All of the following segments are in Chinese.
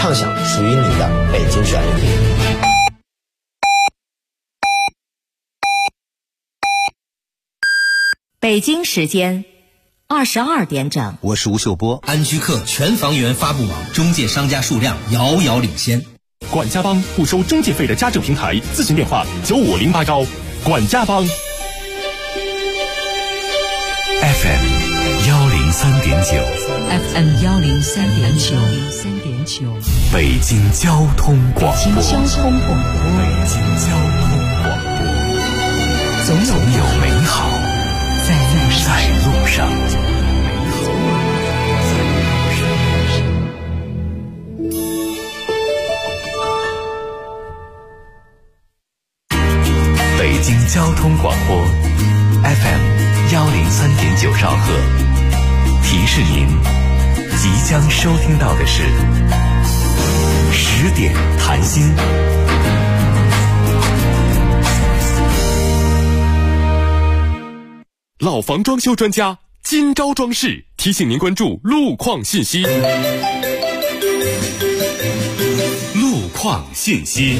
畅享属于你的北京旋律。 北京时间22点整， 我是吴秀波。 安居客全房源发布网，中介商家数量遥遥领先。 管家帮不收中介费的家政平台，咨询电话9508管家帮。 FM 103.9， 北京交通广播，总有美好在路上。北京交通广播 FM 103.9兆赫，提示您即将收听到的是10点谈心。 老房装修专家今朝装饰提醒您关注路况信息。路况信息。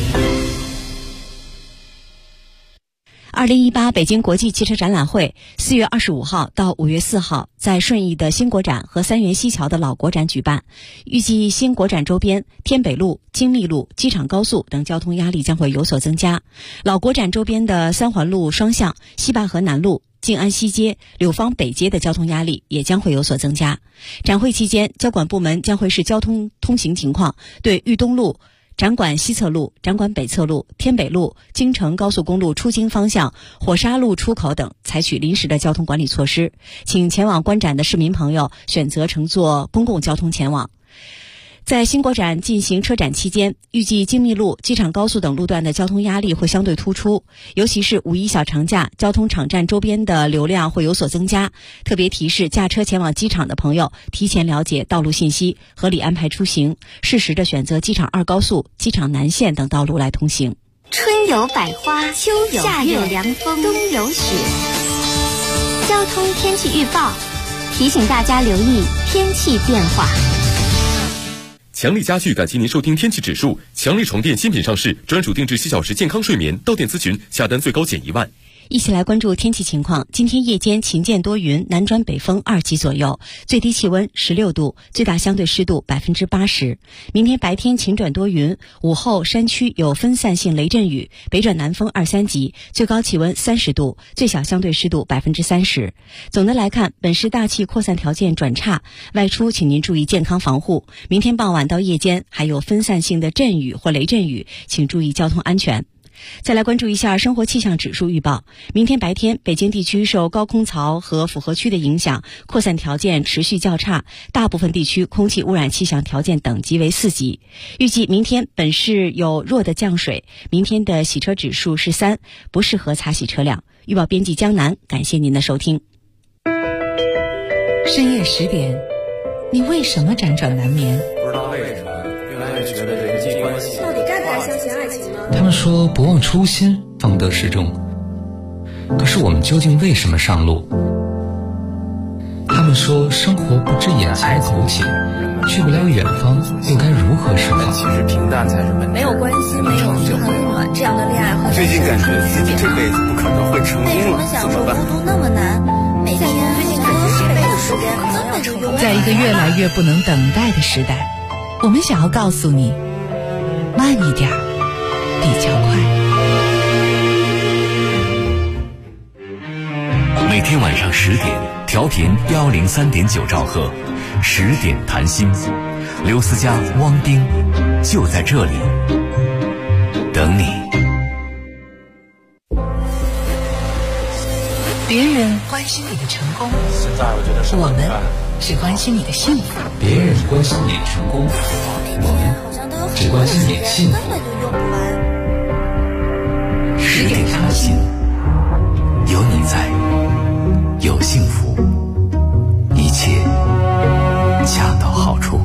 2018北京国际汽车展览会4月25号到5月4号在顺义的新国展和三元西桥的老国展举办。预计新国展周边天北路、精密路、机场高速等交通压力将会有所增加。老国展周边的三环路双向、西坝河南路、静安西街、柳芳北街的交通压力也将会有所增加。展会期间，交管部门将会视交通通行情况，对豫东路、展馆西侧路、展馆北侧路、天北路、京承高速公路出京方向、火沙路出口等采取临时的交通管理措施，请前往观展的市民朋友选择乘坐公共交通前往。在新国展进行车展期间，预计精密路、机场高速等路段的交通压力会相对突出，尤其是五一小长假，交通场站周边的流量会有所增加。特别提示驾车前往机场的朋友，提前了解道路信息，合理安排出行，适时的选择机场2高速、机场南线等道路来通行。 春有百花，秋有夏有凉风，冬有雪。交通天气预报提醒大家留意天气变化。 强力家具感谢您收听天气指数。强力床垫新品上市，专属定制7小时健康睡眠，到店咨询，下单最高减1万。 一起来关注天气情况。今天夜间晴间多云，南转北风2级左右，最低气温16度，最大相对湿度80%。明天白天晴转多云，午后山区有分散性雷阵雨，北转南风2、3级，最高气温30度，最小相对湿度30%。总的来看，本市大气扩散条件转差，外出请您注意健康防护。明天傍晚到夜间还有分散性的阵雨或雷阵雨，请注意交通安全。再来关注一下生活气象指数预报。明天白天，北京地区受高空槽和复合区的影响，扩散条件持续较差，大部分地区空气污染气象条件等级为4级。预计明天本市有弱的降水，明天的洗车指数是3，不适合擦洗车辆。预报编辑江南，感谢您的收听。 深夜10点，你为什么辗转难眠？ 不知道为什么，越来越觉得人际关系到底该不该相信爱情呢？ 他们说不忘初心，方得始终。可是我们究竟为什么上路？他们说生活不止眼前苟且，去不了远方，又该如何是好？ 其实平淡才是本质。 没有关系，没有嘘寒问暖，这样的恋爱会最近感觉自己这辈子不可能会成功了，怎么办？ 孤独那么难，每天这辈子时间可能要成功。 在一个越来越不能等待的时代，我们想要告诉你，慢一点比较快。 每天晚上10点，调频103.9兆赫，10点谈心。刘思佳、汪丁就在这里等你。 别人关心你的成功，我们只关心你的幸福。 别人关心你的成功，我们只关心你的幸福。 10点谈心，有你在，有幸福，一切恰到好处。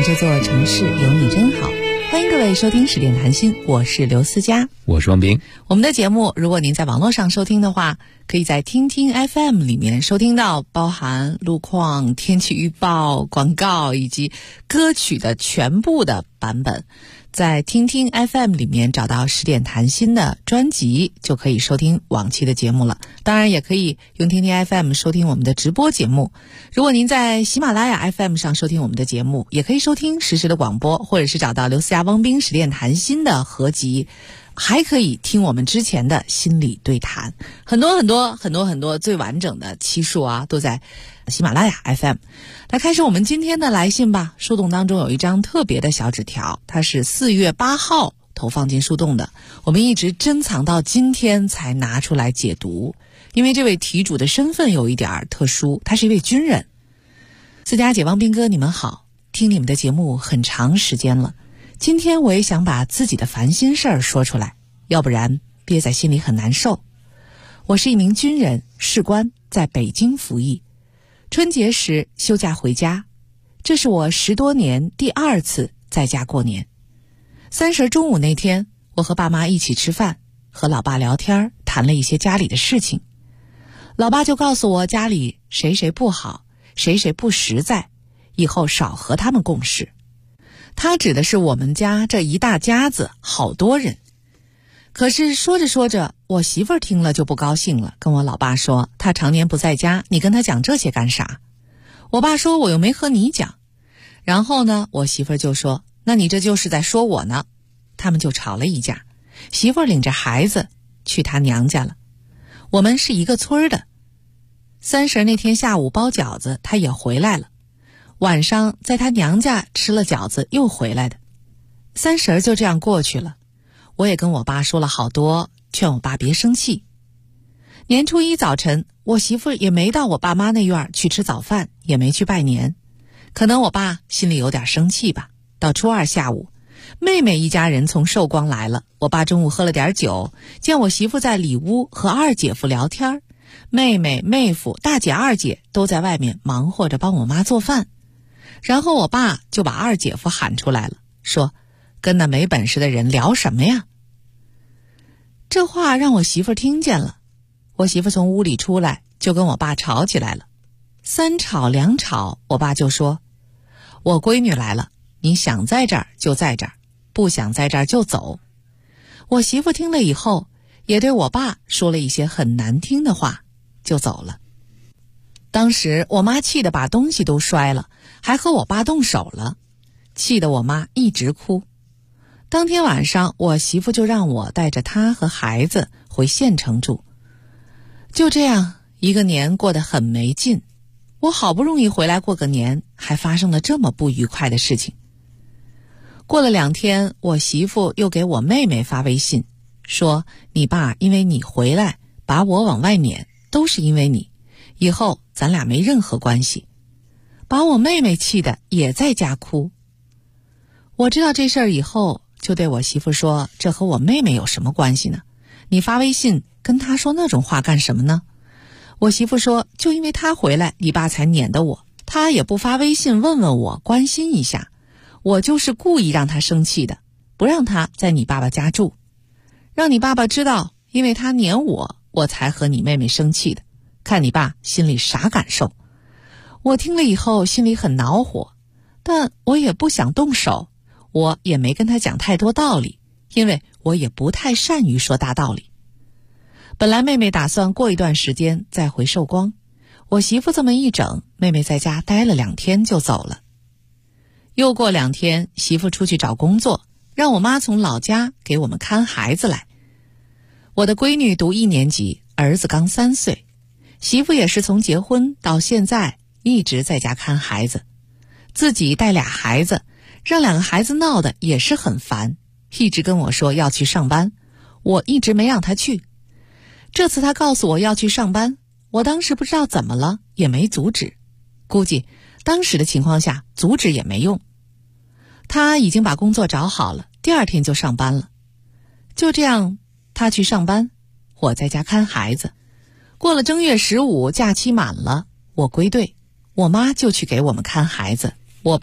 这座城市有你真好。欢迎各位收听10点谈心，我是刘思佳， 我是王斌。 我们的节目如果您在网络上收听的话，可以在听听 FM 里面收听到包含路况、天气预报、广告以及歌曲的全部的版本。在听听 FM 里面找到10点谈心的专辑，就可以收听往期的节目了。当然也可以用听听 FM 收听我们的直播节目。如果您在喜马拉雅 FM 上收听我们的节目，也可以收听实时的广播，或者是找到刘思佳、汪斌10点谈心的合集，还可以听我们之前的心理对谈，很多最完整的期数啊，都在喜马拉雅 FM。 来开始我们今天的来信吧。树洞当中有一张特别的小纸条，它是4月8号投放进树洞的，我们一直珍藏到今天才拿出来解读，因为这位题主的身份有一点特殊，他是一位军人。思佳姐、汪斌哥，你们好，听你们的节目很长时间了，今天我也想把自己的烦心事儿说出来，要不然憋在心里很难受。我是一名军人，士官，在北京服役。春节时休假回家，这是我10多年第2次在家过年。30中午那天，我和爸妈一起吃饭，和老爸聊天，谈了一些家里的事情。老爸就告诉我家里谁谁不好，谁谁不实在，以后少和他们共事。他指的是我们家这一大家子，好多人。可是说着说着，我媳妇儿听了就不高兴了，跟我老爸说，他常年不在家，你跟他讲这些干啥？我爸说，我又没和你讲。然后呢，我媳妇儿就说，那你这就是在说我呢。他们就吵了一架，媳妇儿领着孩子去他娘家了。我们是一个村的。30那天下午包饺子，他也回来了，晚上在他娘家吃了饺子又回来的。30就这样过去了。我也跟我爸说了好多，劝我爸别生气。年初1早晨，我媳妇也没到我爸妈那院去吃早饭，也没去拜年。可能我爸心里有点生气吧。到初2下午，妹妹一家人从寿光来了，我爸中午喝了点酒，见我媳妇在里屋和二姐夫聊天，妹妹、妹夫、大姐、二姐都在外面忙活着帮我妈做饭。然后我爸就把二姐夫喊出来了，说，跟那没本事的人聊什么呀？这话让我媳妇听见了。我媳妇从屋里出来就跟我爸吵起来了。3吵2吵，我爸就说，我闺女来了，你想在这儿就在这儿，不想在这儿就走。我媳妇听了以后也对我爸说了一些很难听的话，就走了。当时我妈气得把东西都摔了，还和我爸动手了，气得我妈一直哭。当天晚上，我媳妇就让我带着她和孩子回县城住。就这样，一个年过得很没劲。我好不容易回来过个年，还发生了这么不愉快的事情。过了2天，我媳妇又给我妹妹发微信，说，你爸因为你回来把我往外撵，都是因为你，以后咱俩没任何关系。把我妹妹气得也在家哭。我知道这事儿以后，就对我媳妇说，这和我妹妹有什么关系呢？你发微信跟她说那种话干什么呢？我媳妇说，就因为她回来，你爸才撵的我，她也不发微信问问我，关心一下，我就是故意让她生气的，不让她在你爸爸家住，让你爸爸知道，因为她撵我，我才和你妹妹生气的，看你爸心里啥感受。我听了以后心里很恼火，但我也不想动手，我也没跟他讲太多道理，因为我也不太善于说大道理。本来妹妹打算过一段时间再回寿光，我媳妇这么一整，妹妹在家待了2天就走了。又过2天，媳妇出去找工作，让我妈从老家给我们看孩子来。我的闺女读1年级，儿子刚3岁，媳妇也是从结婚到现在一直在家看孩子，自己带2孩子，让2个孩子闹得也是很烦，一直跟我说要去上班，我一直没让他去。这次他告诉我要去上班，我当时不知道怎么了，也没阻止，估计当时的情况下阻止也没用。他已经把工作找好了，第2天就上班了。就这样，他去上班，我在家看孩子。过了正月15，假期满了，我归队，我妈就去给我们看孩子，我爸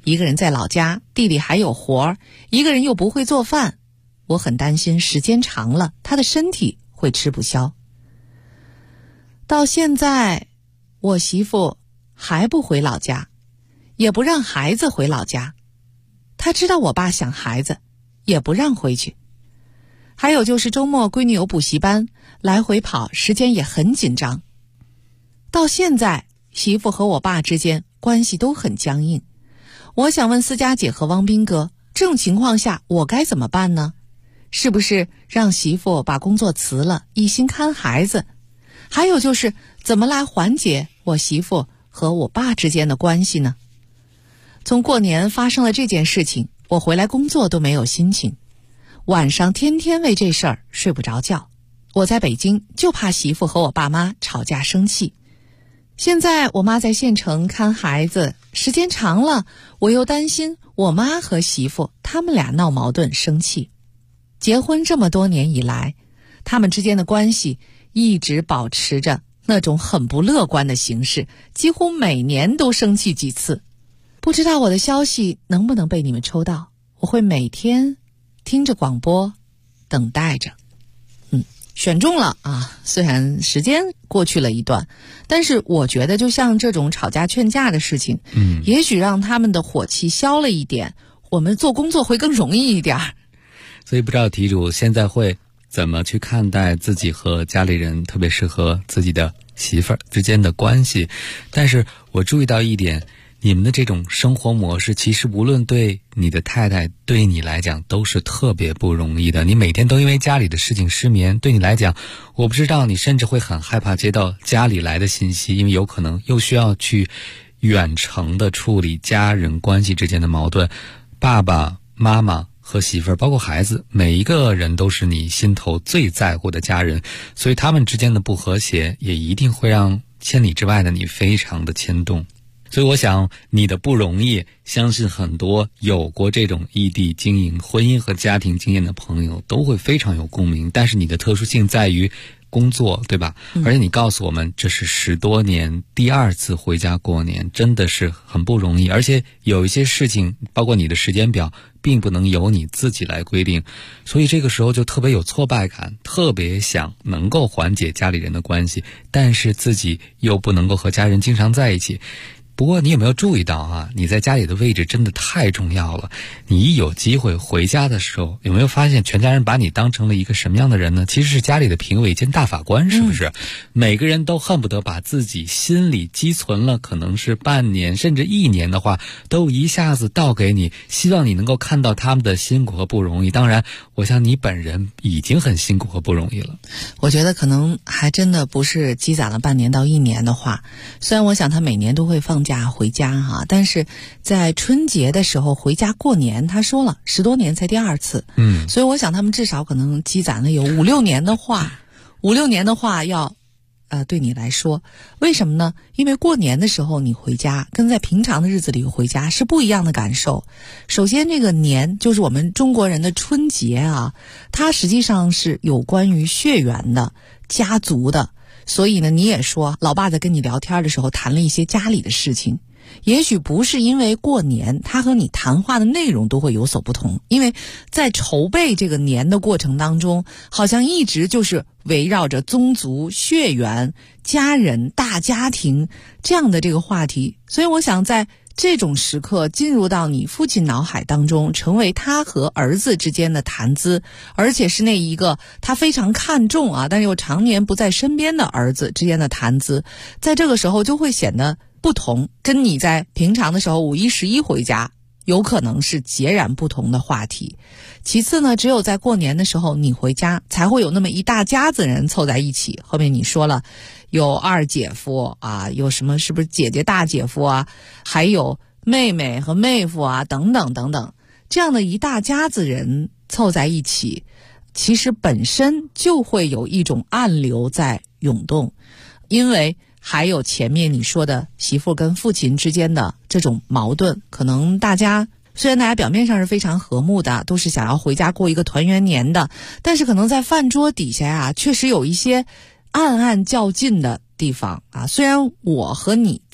一个人在老家，地里还有活儿，一个人又不会做饭，我很担心时间长了，他的身体会吃不消。到现在，我媳妇还不回老家，也不让孩子回老家。她知道我爸想孩子，也不让回去。还有就是周末闺女有补习班，来回跑，时间也很紧张。到现在，媳妇和我爸之间关系都很僵硬。我想问思佳姐和汪斌哥，这种情况下我该怎么办呢？是不是让媳妇把工作辞了，一心看孩子？还有就是怎么来缓解我媳妇和我爸之间的关系呢？从过年发生了这件事情，我回来工作都没有心情，晚上天天为这事儿睡不着觉。我在北京就怕媳妇和我爸妈吵架生气。现在我妈在县城看孩子，时间长了，我又担心我妈和媳妇他们俩闹矛盾生气。结婚这么多年以来，他们之间的关系一直保持着那种很不乐观的形式，几乎每年都生气几次。不知道我的消息能不能被你们抽到，我会每天听着广播等待着。选中了啊，虽然时间过去了一段，但是我觉得就像这种吵架劝架的事情，也许让他们的火气消了一点，我们做工作会更容易一点。 所以不知道题主现在会怎么去看待自己和家里人，特别是和自己的媳妇儿之间的关系。但是我注意到一点，你们的这种生活模式，其实无论对你的太太，对你来讲都是特别不容易的。你每天都因为家里的事情失眠，对你来讲，我不知道你甚至会很害怕接到家里来的信息，因为有可能又需要去远程的处理家人关系之间的矛盾。爸爸妈妈和媳妇儿，包括孩子，每一个人都是你心头最在乎的家人，所以他们之间的不和谐也一定会让千里之外的你非常的牵动。所以我想你的不容易，相信很多有过这种异地经营婚姻和家庭经验的朋友都会非常有共鸣。但是你的特殊性在于工作，对吧？而且你告诉我们这是10多年第2次回家过年，真的是很不容易。而且有一些事情，包括你的时间表并不能由你自己来规定，所以这个时候就特别有挫败感，特别想能够缓解家里人的关系，但是自己又不能够和家人经常在一起。不过你有没有注意到啊，你在家里的位置真的太重要了。你一有机会回家的时候，有没有发现全家人把你当成了一个什么样的人呢？其实是家里的评委兼大法官，是不是？每个人都恨不得把自己心里积存了可能是半年甚至1年的话都一下子倒给你，希望你能够看到他们的辛苦和不容易。当然我想你本人已经很辛苦和不容易了。 我觉得可能还真的不是积攒了半年到1年的话，虽然我想他每年都会放假回家哈，但是在春节的时候回家过年，他说了10多年才第2次，所以我想他们至少可能积攒了有5、6年的话要对你来说，为什么呢？因为过年的时候你回家跟在平常的日子里回家是不一样的感受。首先这个年就是我们中国人的春节啊，它实际上是有关于血缘的、家族的。所以呢，你也说老爸在跟你聊天的时候谈了一些家里的事情，也许不是因为过年他和你谈话的内容都会有所不同，因为在筹备这个年的过程当中，好像一直就是围绕着宗族、血缘、家人、大家庭这样的这个话题。所以我想在这种时刻进入到你父亲脑海当中，成为他和儿子之间的谈资，而且是那一个他非常看重但是又常年不在身边的儿子之间的谈资，在这个时候就会显得不同，跟你在平常的时候5、1、11回家有可能是截然不同的话题。其次呢，只有在过年的时候你回家才会有那么一大家子人凑在一起，后面你说了有二姐夫有什么是不是姐姐大姐夫还有妹妹和妹夫等等等等，这样的一大家子人凑在一起，其实本身就会有一种暗流在涌动。因为还有前面你说的媳妇跟父亲之间的这种矛盾，可能虽然大家表面上是非常和睦的，都是想要回家过一个团圆年的，但是可能在饭桌底下确实有一些暗暗较劲的地方虽然我和你在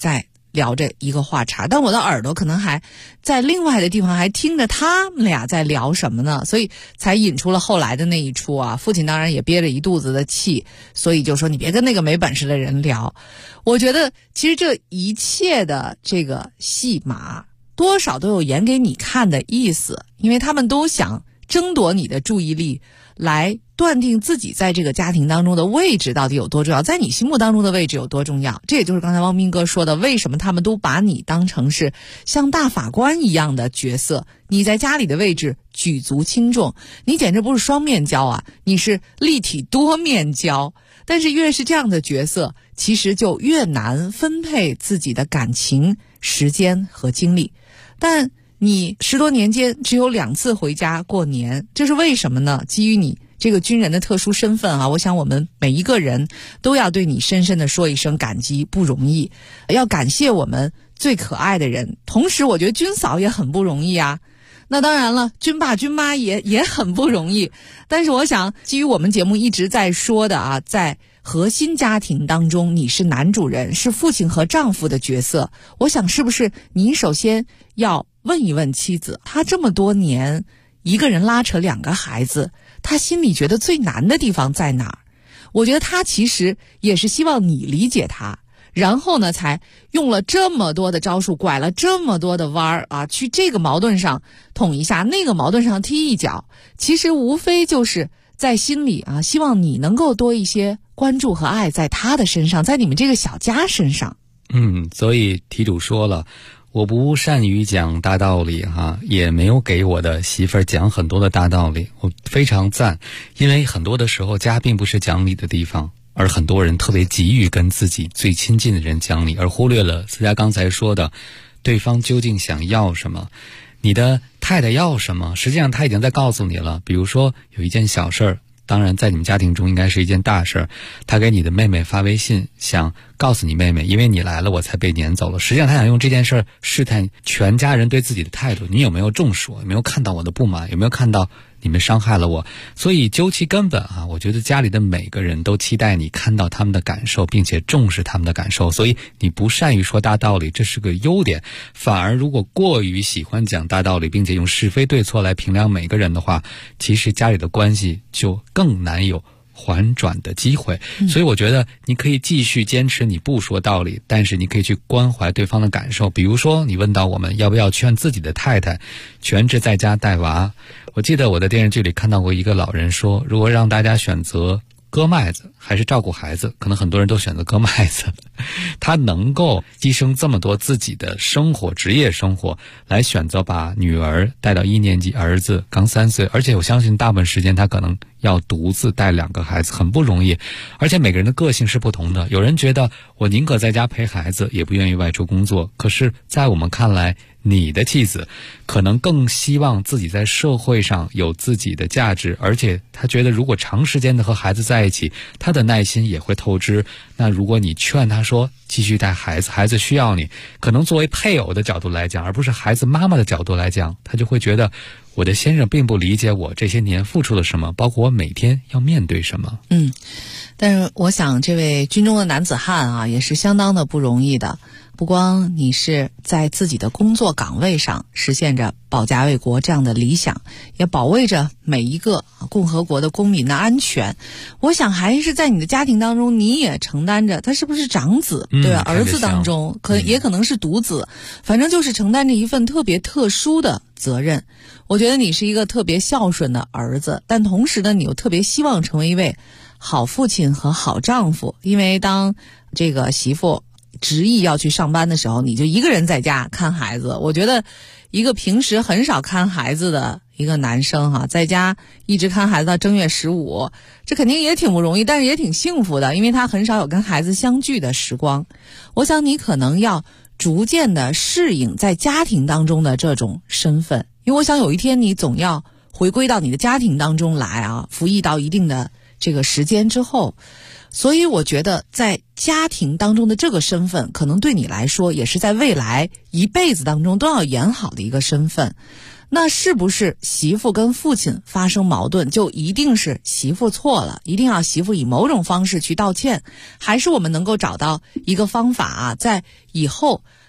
聊着一个话茬，但我的耳朵可能还在另外的地方还听着他们俩在聊什么呢，所以才引出了后来的那一出啊。父亲当然也憋着一肚子的气，所以就说你别跟那个没本事的人聊。我觉得其实这一切的这个戏码多少都有演给你看的意思，因为他们都想争夺你的注意力，来断定自己在这个家庭当中的位置到底有多重要，在你心目当中的位置有多重要。这也就是刚才汪斌哥说的，为什么他们都把你当成是像大法官一样的角色，你在家里的位置举足轻重，你简直不是双面胶啊，你是立体多面胶。但是越是这样的角色，其实就越难分配自己的感情、时间和精力。但你10多年间只有2次回家过年，这是为什么呢？基于你这个军人的特殊身份啊，我想我们每一个人都要对你深深的说一声感激，不容易，要感谢我们最可爱的人。同时我觉得军嫂也很不容易啊，那当然了，军爸军妈也很不容易。但是我想基于我们节目一直在说的啊，在核心家庭当中你是男主人，是父亲和丈夫的角色，我想是不是你首先要问一问妻子，她这么多年一个人拉扯2个孩子，她心里觉得最难的地方在哪儿？我觉得她其实也是希望你理解她，然后呢才用了这么多的招数，拐了这么多的弯儿啊，去这个矛盾上捅一下，那个矛盾上踢一脚，其实无非就是在心里啊，希望你能够多一些关注和爱在她的身上，在你们这个小家身上。 所以题主说了，我不善于讲大道理也没有给我的媳妇儿讲很多的大道理，我非常赞。因为很多的时候家并不是讲理的地方，而很多人特别急于跟自己最亲近的人讲理，而忽略了思佳刚才说的对方究竟想要什么，你的太太要什么，实际上他已经在告诉你了。比如说有一件小事儿，当然在你们家庭中应该是一件大事儿，他给你的妹妹发微信，想告诉你妹妹，因为你来了我才被撵走了。实际上他想用这件事儿试探全家人对自己的态度，你有没有重视我，有没有看到我的不满，有没有看到你们伤害了我。所以究其根本我觉得家里的每个人都期待你看到他们的感受，并且重视他们的感受。所以你不善于说大道理，这是个优点。反而如果过于喜欢讲大道理，并且用是非对错来评量每个人的话，其实家里的关系就更难有缓转的机会。所以我觉得你可以继续坚持你不说道理，但是你可以去关怀对方的感受。比如说你问到我们要不要劝自己的太太全职在家带娃，我记得我的电视剧里看到过一个老人说，如果让大家选择割麦子还是照顾孩子，可能很多人都选择割麦子。他能够牺牲这么多自己的生活，职业生活，来选择把女儿带到1年级，儿子刚3岁，而且我相信大部分时间他可能要独自带2个孩子，很不容易。而且每个人的个性是不同的，有人觉得我宁可在家陪孩子，也不愿意外出工作。可是在我们看来，你的妻子可能更希望自己在社会上有自己的价值，而且他觉得如果长时间的和孩子在一起，他的耐心也会透支。那如果你劝他说继续带孩子，孩子需要你，可能作为配偶的角度来讲，而不是孩子妈妈的角度来讲，他就会觉得我的先生并不理解我这些年付出了什么，包括我每天要面对什么。 但是我想这位军中的男子汉也是相当的不容易的。不光你是在自己的工作岗位上实现着保家卫国这样的理想，也保卫着每一个共和国的公民的安全。我想还是在你的家庭当中，你也承担着，他是不是长子，对吧？儿子当中也可能是独子，反正就是承担着一份特别特殊的责任。我觉得你是一个特别孝顺的儿子，但同时呢，你又特别希望成为一位好父亲和好丈夫。因为当这个媳妇执意要去上班的时候，你就一个人在家看孩子。我觉得一个平时很少看孩子的一个男生在家一直看孩子到正月15，这肯定也挺不容易，但是也挺幸福的，因为他很少有跟孩子相聚的时光。我想你可能要逐渐的适应在家庭当中的这种身份，因为我想有一天你总要回归到你的家庭当中来服役到一定的这个时间之后。所以我觉得在家庭当中的这个身份，可能对你来说也是在未来一辈子当中都要演好的一个身份。那是不是媳妇跟父亲发生矛盾就一定是媳妇错了，一定要媳妇以某种方式去道歉？还是我们能够找到一个方法在以后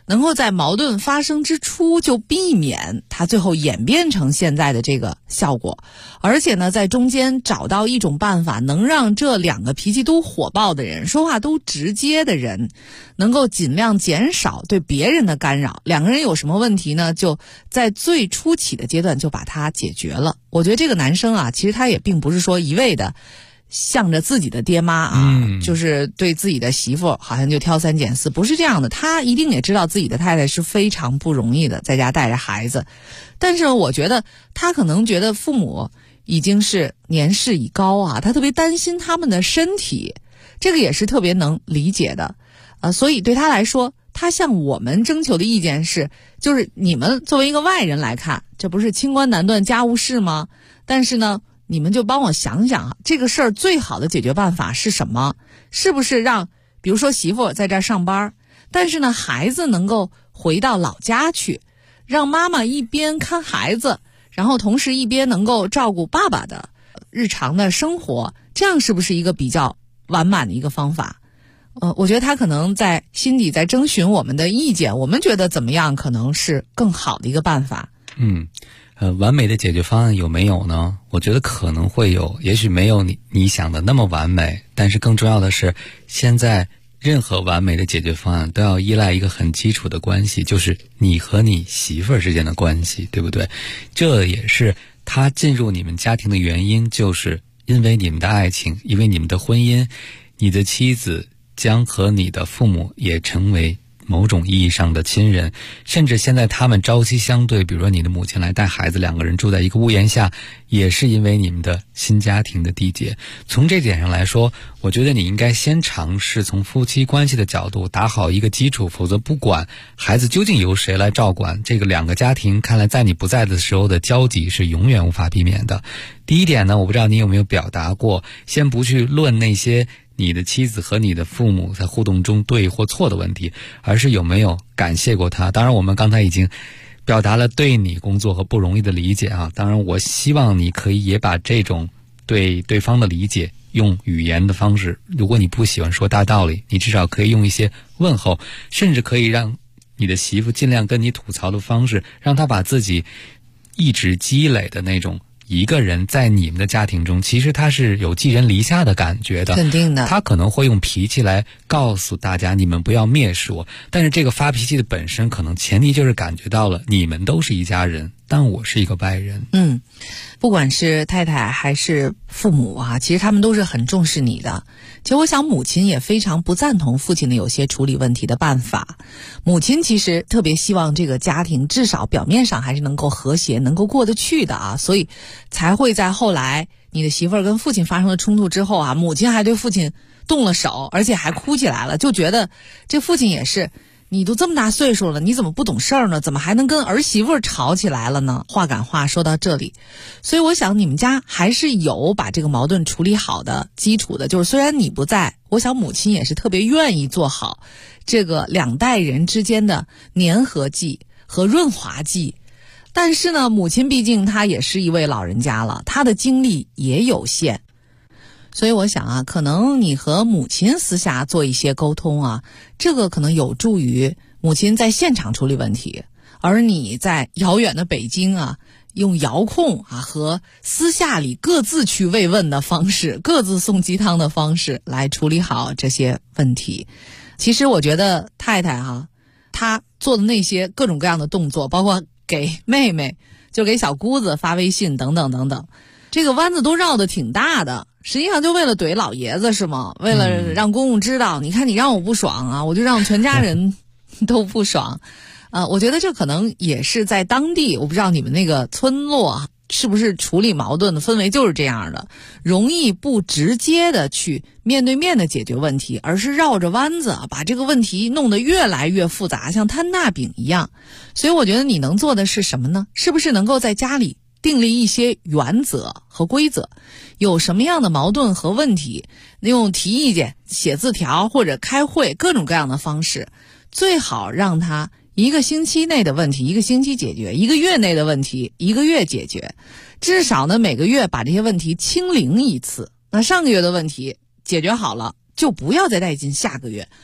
能够在矛盾发生之初就避免它最后演变成现在的这个效果，而且呢，在中间找到一种办法，能让这两个脾气都火爆的人、说话都直接的人，能够尽量减少对别人的干扰。两个人有什么问题呢，就在最初期的阶段就把它解决了。我觉得这个男生啊，其实他也并不是说一味的向着自己的爹妈啊，就是对自己的媳妇好像就挑三拣四，不是这样的。他一定也知道自己的太太是非常不容易的，在家带着孩子。但是我觉得他可能觉得父母已经是年事已高啊，他特别担心他们的身体，这个也是特别能理解的。所以对他来说，他向我们征求的意见是，就是你们作为一个外人来看，这不是清官难断家务事吗？但是呢，你们就帮我想想这个事儿最好的解决办法是什么？是不是让比如说媳妇在这儿上班，但是呢孩子能够回到老家去，让妈妈一边看孩子，然后同时一边能够照顾爸爸的日常的生活，这样是不是一个比较完满的一个方法？我觉得他可能在心底在征询我们的意见，我们觉得怎么样可能是更好的一个办法。 完美的解决方案有没有呢？我觉得可能会有，也许没有你想的那么完美，但是更重要的是，现在任何完美的解决方案都要依赖一个很基础的关系，就是你和你媳妇儿之间的关系，对不对？这也是他进入你们家庭的原因，就是因为你们的爱情，因为你们的婚姻，你的妻子将和你的父母也成为某种意义上的亲人，甚至现在他们朝夕相对，比如说你的母亲来带孩子，两个人住在一个屋檐下，也是因为你们的新家庭的缔结。从这点上来说，我觉得你应该先尝试从夫妻关系的角度打好一个基础，否则不管孩子究竟由谁来照管，这个两个家庭看来在你不在的时候的交集是永远无法避免的。第一点呢，我不知道你有没有表达过，先不去论那些你的妻子和你的父母在互动中对或错的问题，而是有没有感谢过他。当然我们刚才已经表达了对你工作和不容易的理解啊，当然我希望你可以也把这种对对方的理解用语言的方式，如果你不喜欢说大道理，你至少可以用一些问候，甚至可以让你的媳妇尽量跟你吐槽的方式，让她把自己一直积累的那种一个人在你们的家庭中，其实他是有寄人篱下的感觉的， 肯定的。 他可能会用脾气来告诉大家你们不要蔑视我，但是这个发脾气的本身可能前提就是感觉到了你们都是一家人，但我是一个外人。 不管是太太还是父母啊，其实他们都是很重视你的。其实我想母亲也非常不赞同父亲的有些处理问题的办法。母亲其实特别希望这个家庭至少表面上还是能够和谐，能够过得去的啊，所以才会在后来你的媳妇儿跟父亲发生了冲突之后啊，母亲还对父亲动了手，而且还哭起来了，就觉得这父亲也是，你都这么大岁数了，你怎么不懂事儿呢？怎么还能跟儿媳妇吵起来了呢？话赶话说到这里，所以我想你们家还是有把这个矛盾处理好的基础的，就是虽然你不在，我想母亲也是特别愿意做好这个两代人之间的粘合剂和润滑剂。但是呢，母亲毕竟她也是一位老人家了，她的精力也有限，所以我想啊，可能你和母亲私下做一些沟通啊，这个可能有助于母亲在现场处理问题，而你在遥远的北京啊，用遥控啊和私下里各自去慰问的方式，各自送鸡汤的方式来处理好这些问题。其实我觉得太太啊，她做的那些各种各样的动作，包括给妹妹，就给小姑子发微信等等等等，这个弯子都绕得挺大的，实际上就为了怼老爷子是吗？为了让公公知道，你看你让我不爽啊，我就让全家人都不爽。我觉得这可能也是在当地，我不知道你们那个村落是不是处理矛盾的氛围就是这样的，容易不直接的去面对面的解决问题，而是绕着弯子把这个问题弄得越来越复杂，像摊大饼一样。所以我觉得你能做的是什么呢？是不是能够在家里订立一些原则和规则，有什么样的矛盾和问题，用提意见、写字条或者开会各种各样的方式，最好让他一个星期内的问题一个星期解决，一个月内的问题一个月解决，至少呢每个月把这些问题清零一次。那上个月的问题解决好了，就不要再带进下个月。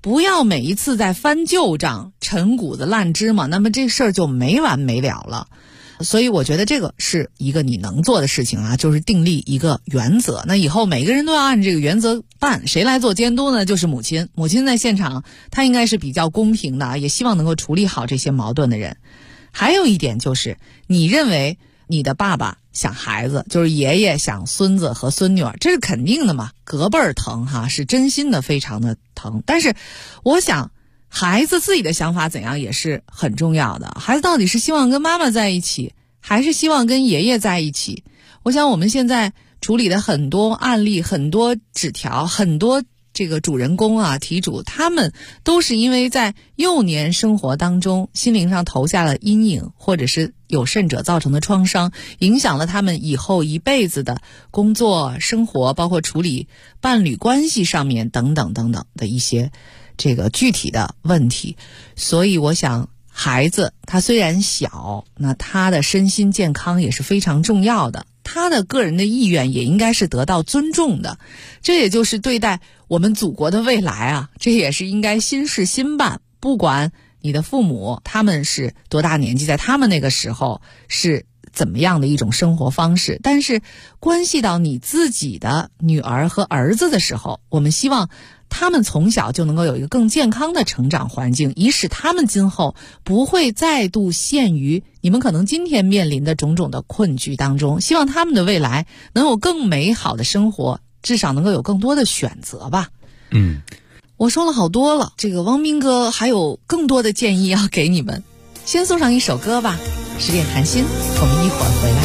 不要每一次在翻旧账、陈谷子烂芝麻，那么这事儿就没完没了了。所以我觉得这个是一个你能做的事情啊，就是订立一个原则。那以后每个人都要按这个原则办，谁来做监督呢？就是母亲。母亲在现场，她应该是比较公平的，也希望能够处理好这些矛盾的人。还有一点就是，你认为你的爸爸想孩子，就是爷爷想孙子和孙女儿，这是肯定的嘛，隔辈儿疼哈，是真心的，非常的疼。但是我想孩子自己的想法怎样也是很重要的，孩子到底是希望跟妈妈在一起，还是希望跟爷爷在一起？我想我们现在处理的很多案例，很多纸条，很多这个主人公啊，题主，他们都是因为在幼年生活当中心灵上投下了阴影，或者是有甚者造成的创伤，影响了他们以后一辈子的工作、生活，包括处理伴侣关系上面等等等等的一些这个具体的问题。所以我想孩子他虽然小，那他的身心健康也是非常重要的，他的个人的意愿也应该是得到尊重的。这也就是对待我们祖国的未来啊，这也是应该心事心办。不管你的父母他们是多大年纪，在他们那个时候是怎么样的一种生活方式，但是关系到你自己的女儿和儿子的时候，我们希望他们从小就能够有一个更健康的成长环境，以使他们今后不会再度陷于你们可能今天面临的种种的困局当中。希望他们的未来能有更美好的生活，至少能够有更多的选择吧。我说了好多了，这个汪斌哥还有更多的建议要给你们。先送上一首歌吧，10点谈心，我们一会儿回来。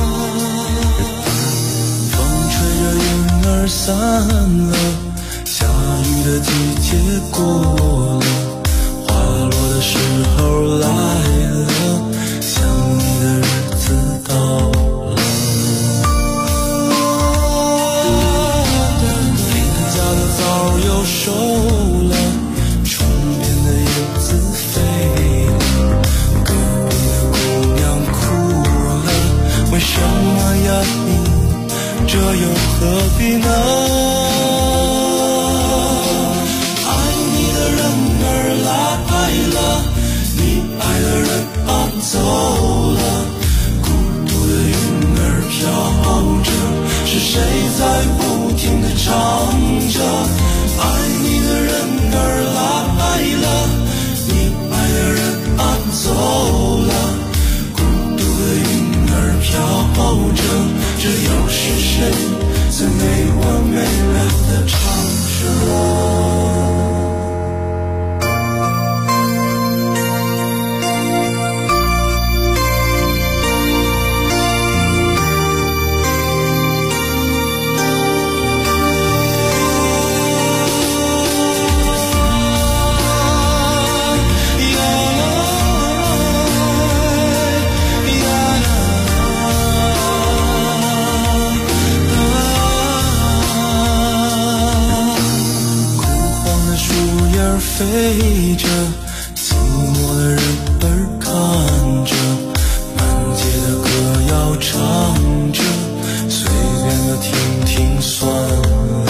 风吹着云儿散了，下雨的季节过了，花落的时候来了，想你的日子到了。邻家的枣又熟了，窗边的叶子飞了，隔壁的姑娘哭了，为什么呀你这又何必呢？走了，孤独的云儿飘着，是谁在不停地唱着？爱你的人儿来了，你爱的人走了，孤独的云儿飘着，这又是谁在没完没了地唱着？飞着，寂寞的人儿看着，满街的歌谣唱着，随便的听听算了。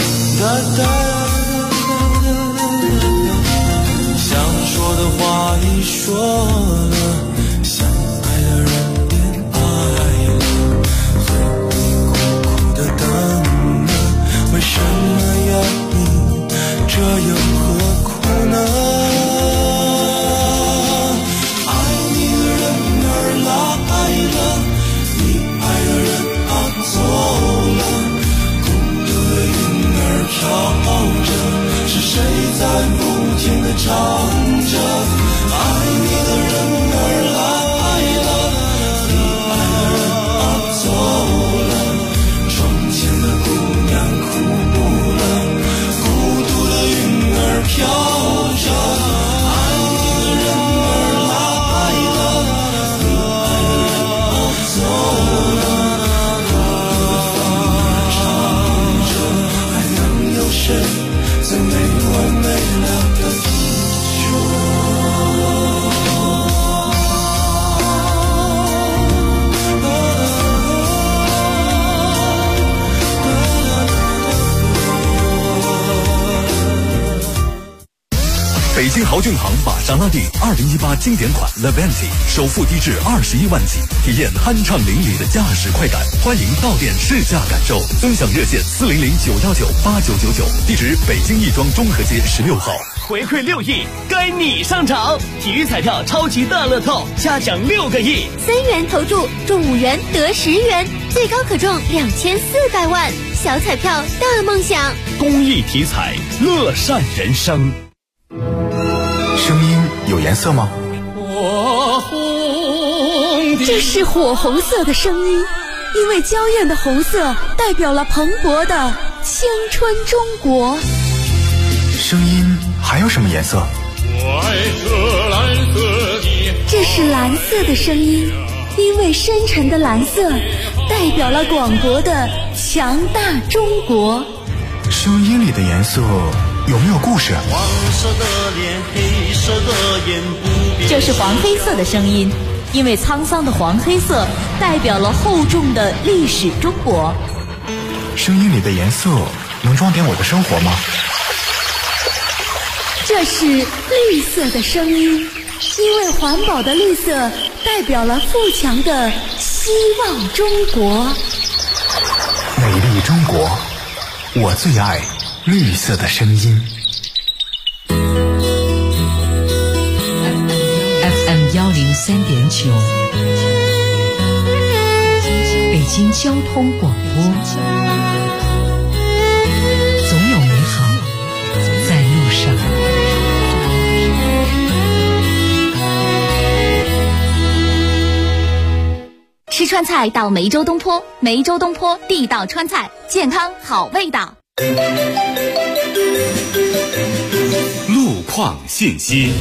想说的话已说了，想爱的人也爱了，何必苦苦的等呢？为什么呀你这又何苦呢？爱你的人儿来了，你爱的人走了，孤独的云儿飘着，是谁在不停地唱着？爱你的人儿来了，你爱的人走了，窗前的姑娘哭了，孤独的云儿飘着，爱你的人儿来了，你爱的人走了，孤独的风儿唱着，还能有谁在没完没了的听着？ 北京豪骏行玛莎拉蒂2018经典款 Levante 首付低至21万起，体验酣畅淋漓的驾驶快感。欢迎到店试驾感受，尊享热线400-919-8999，地址北京亦庄中和街16号。 回馈6亿，该你上场！体育彩票超级大乐透，下奖6个亿 ，3元投注中5元得10元，最高可中2400万，小彩票大梦想。 公益体彩，乐善人生。 声音有颜色吗？ 这是火红色的声音，因为娇艳的红色代表了蓬勃的青春中国。 声音还有什么颜色？ 这是蓝色的声音，因为深沉的蓝色代表了广博的强大中国。 声音里的颜色有没有故事？ 黄色的脸，黑色的眼，不变。 这是黄黑色的声音，因为沧桑的黄黑色代表了厚重的历史中国。 声音里的颜色能装点我的生活吗？ 这是绿色的声音，因为环保的绿色代表了富强的希望中国。 美丽中国，我最爱绿色的声音。 FM 103.9，北京交通广播，总有美好在路上。 吃川菜到梅州东坡，梅州东坡地道川菜，健康好味道。 路况信息。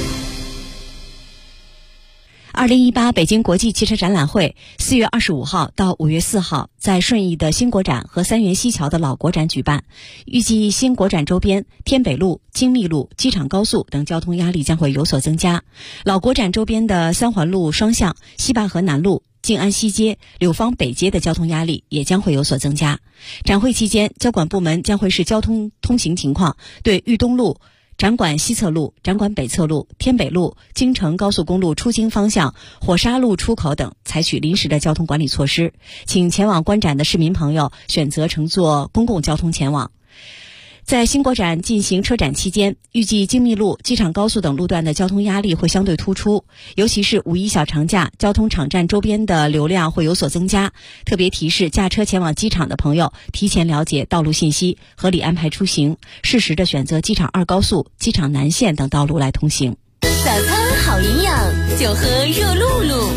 2018北京国际汽车展览会4月25号到5月4号在顺义的新国展和三元西桥的老国展举办，预计新国展周边天北路、精密路、机场高速等交通压力将会有所增加，老国展周边的三环路双向、西坝河南路、静安西街、柳芳北街的交通压力也将会有所增加。展会期间，交管部门将会视交通通行情况，对豫东路、展馆西侧路、展馆北侧路、天北路、京承高速公路出京方向、火沙路出口等采取临时的交通管理措施，请前往观展的市民朋友选择乘坐公共交通前往。在新国展进行车展期间，预计精密路、机场高速等路段的交通压力会相对突出，尤其是5·1小长假，交通场站周边的流量会有所增加。特别提示驾车前往机场的朋友，提前了解道路信息，合理安排出行，适时的选择机场2高速、机场南线等道路来通行。 早餐好营养，就喝热露露。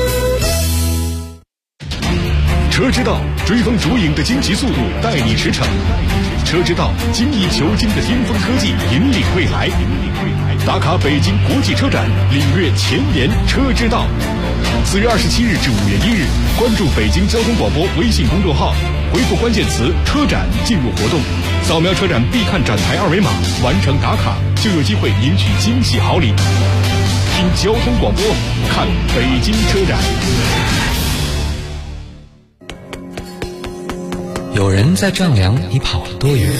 车之道，追风逐影的惊奇速度带你驰骋；车之道，精益求精的巅峰科技引领未来。打卡北京国际车展，领略前沿车之道。4月27日至5月1日，关注北京交通广播微信公众号，回复关键词“车展”进入活动，扫描车展必看展台2维码，完成打卡就有机会赢取惊喜好礼。听交通广播，看北京车展。 有人在丈量你跑了多远，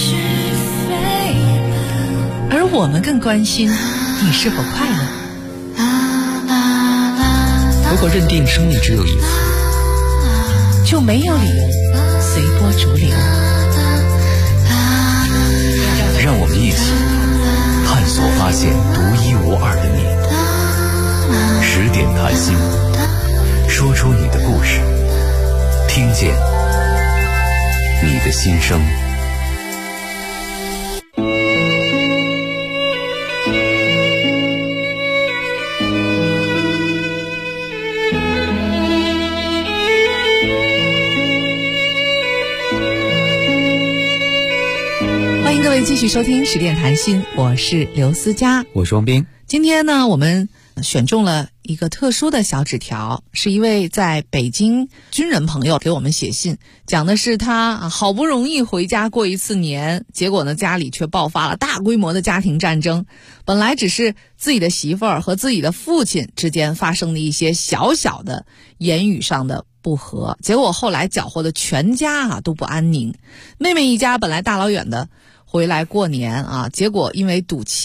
而我们更关心你是否快乐。 如果认定生命只有一次， 就没有理由随波逐流。 让我们一起探索发现独一无二的你。10点谈心，说出你的故事，听见你的心声。 欢迎各位继续收听10点谈心，我是刘思佳， 我是王斌。 今天呢，我们选中了一个特殊的小纸条，是一位在北京军人朋友给我们写信，讲的是他好不容易回家过一次年，结果呢家里却爆发了大规模的家庭战争。本来只是自己的媳妇儿和自己的父亲之间发生的一些小小的言语上的不和，结果后来搅和的全家都不安宁。妹妹一家本来大老远的回来过年结果因为赌气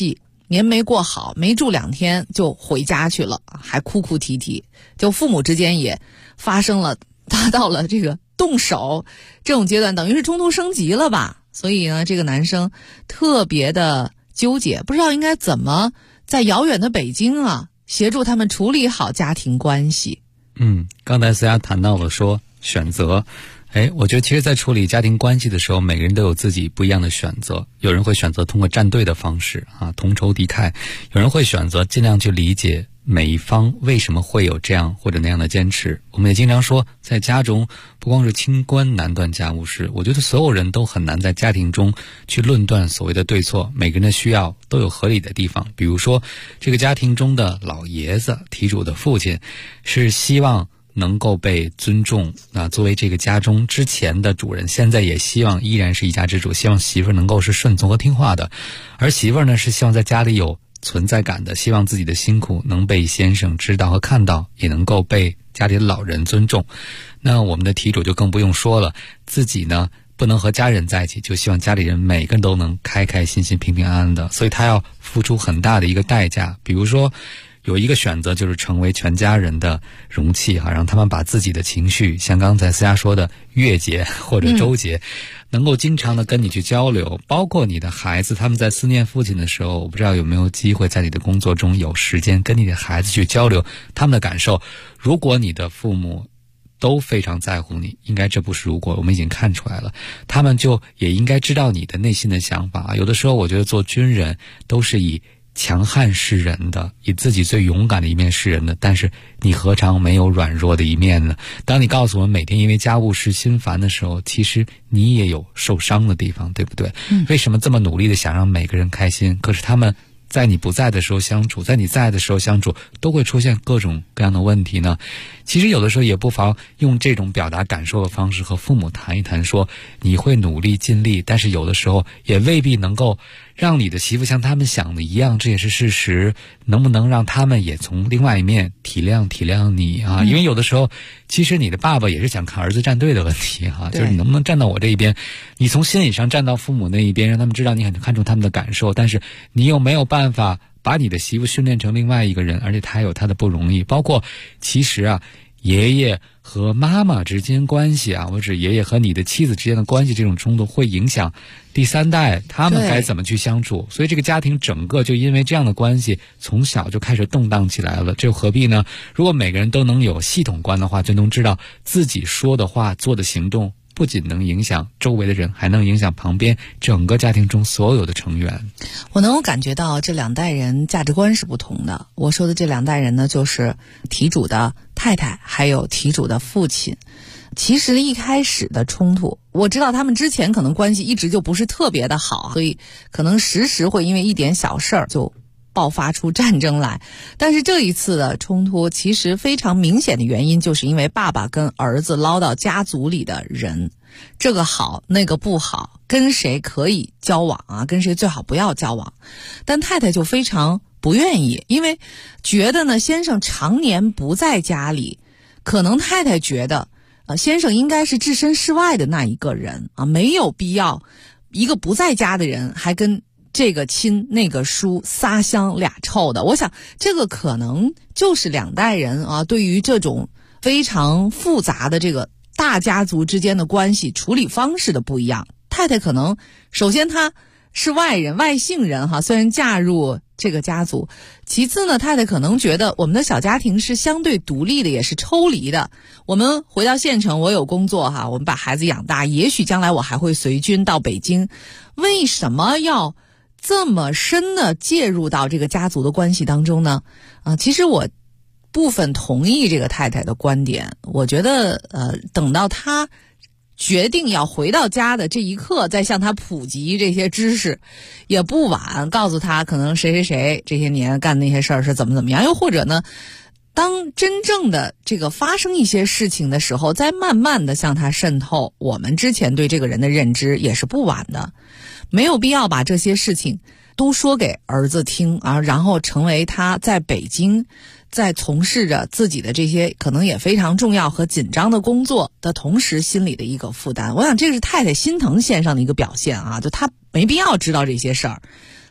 年没过好，没住2天就回家去了，还哭哭啼啼，就父母之间也发生了达到了这个动手这种阶段，等于是冲突升级了吧。所以呢，这个男生特别的纠结，不知道应该怎么在遥远的北京啊协助他们处理好家庭关系。 刚才思佳谈到了说选择，我觉得其实在处理家庭关系的时候，每个人都有自己不一样的选择。有人会选择通过站队的方式同仇敌忾，有人会选择尽量去理解每一方为什么会有这样或者那样的坚持。我们也经常说，在家中不光是清官难断家务事，我觉得所有人都很难在家庭中去论断所谓的对错，每个人的需要都有合理的地方。比如说这个家庭中的老爷子，题主的父亲是希望能够被尊重，作为这个家中之前的主人，现在也希望依然是一家之主，希望媳妇能够是顺从和听话的。而媳妇呢，是希望在家里有存在感的，希望自己的辛苦能被先生知道和看到，也能够被家里的老人尊重。那我们的题主就更不用说了，自己呢不能和家人在一起，就希望家里人每个人都能开开心心平平安安的，所以他要付出很大的一个代价。比如说有一个选择，就是成为全家人的容器让他们把自己的情绪，像刚才思佳说的月结或者周结，能够经常的跟你去交流。包括你的孩子，他们在思念父亲的时候，我不知道有没有机会在你的工作中有时间跟你的孩子去交流他们的感受。如果你的父母都非常在乎你，应该这不是如果，我们已经看出来了，他们就也应该知道你的内心的想法。有的时候我觉得做军人都是以强悍示人的，以自己最勇敢的一面示人的，但是你何尝没有软弱的一面呢？当你告诉我们每天因为家务事心烦的时候，其实你也有受伤的地方，对不对？为什么这么努力的想让每个人开心，可是他们在你不在的时候相处，在你在的时候相处，都会出现各种各样的问题呢？其实有的时候也不妨用这种表达感受的方式和父母谈一谈，说你会努力尽力，但是有的时候也未必能够让你的媳妇像他们想的一样，这也是事实。能不能让他们也从另外一面体谅你因为有的时候其实你的爸爸也是想看儿子站队的问题就是你能不能站到我这一边，你从心理上站到父母那一边，让他们知道你很看重他们的感受，但是你又没有办法把你的媳妇训练成另外一个人，而且他有他的不容易。包括其实爷爷和妈妈之间关系或者爷爷和你的妻子之间的关系，这种冲突会影响第3代他们该怎么去相处。所以这个家庭整个就因为这样的关系从小就开始动荡起来了，这又何必呢？如果每个人都能有系统观的话，就能知道自己说的话做的行动不仅能影响周围的人，还能影响旁边整个家庭中所有的成员。 我能够感觉到这2代人价值观是不同的。我说的这2代人呢，就是题主的太太还有题主的父亲。其实一开始的冲突，我知道他们之前可能关系一直就不是特别的好，所以可能时会因为一点小事儿就爆发出战争来。但是这一次的冲突其实非常明显的原因，就是因为爸爸跟儿子唠叨家族里的人，这个好那个不好，跟谁可以交往跟谁最好不要交往。但太太就非常不愿意，因为觉得呢先生常年不在家里，可能太太觉得先生应该是置身事外的那一个人没有必要一个不在家的人还跟这个亲那个疏，仨香俩臭的。我想这个可能就是2代人对于这种非常复杂的这个大家族之间的关系处理方式的不一样。太太可能首先她是外人，外姓人虽然嫁入这个家族，其次呢，太太可能觉得我们的小家庭是相对独立的，也是抽离的。我们回到县城，我有工作我们把孩子养大，也许将来我还会随军到北京，为什么要这么深的介入到这个家族的关系当中呢？其实我部分同意这个太太的观点。我觉得等到她决定要回到家的这一刻，再向他普及这些知识也不晚，告诉他可能谁这些年干那些事儿是怎么样。又或者呢，当真正的这个发生一些事情的时候，再慢慢的向他渗透我们之前对这个人的认知，也是不晚的。没有必要把这些事情都说给儿子听然后成为他在北京在从事着自己的这些可能也非常重要和紧张的工作的同时心里的一个负担。我想这是太太心疼先生的一个表现就他没必要知道这些事儿。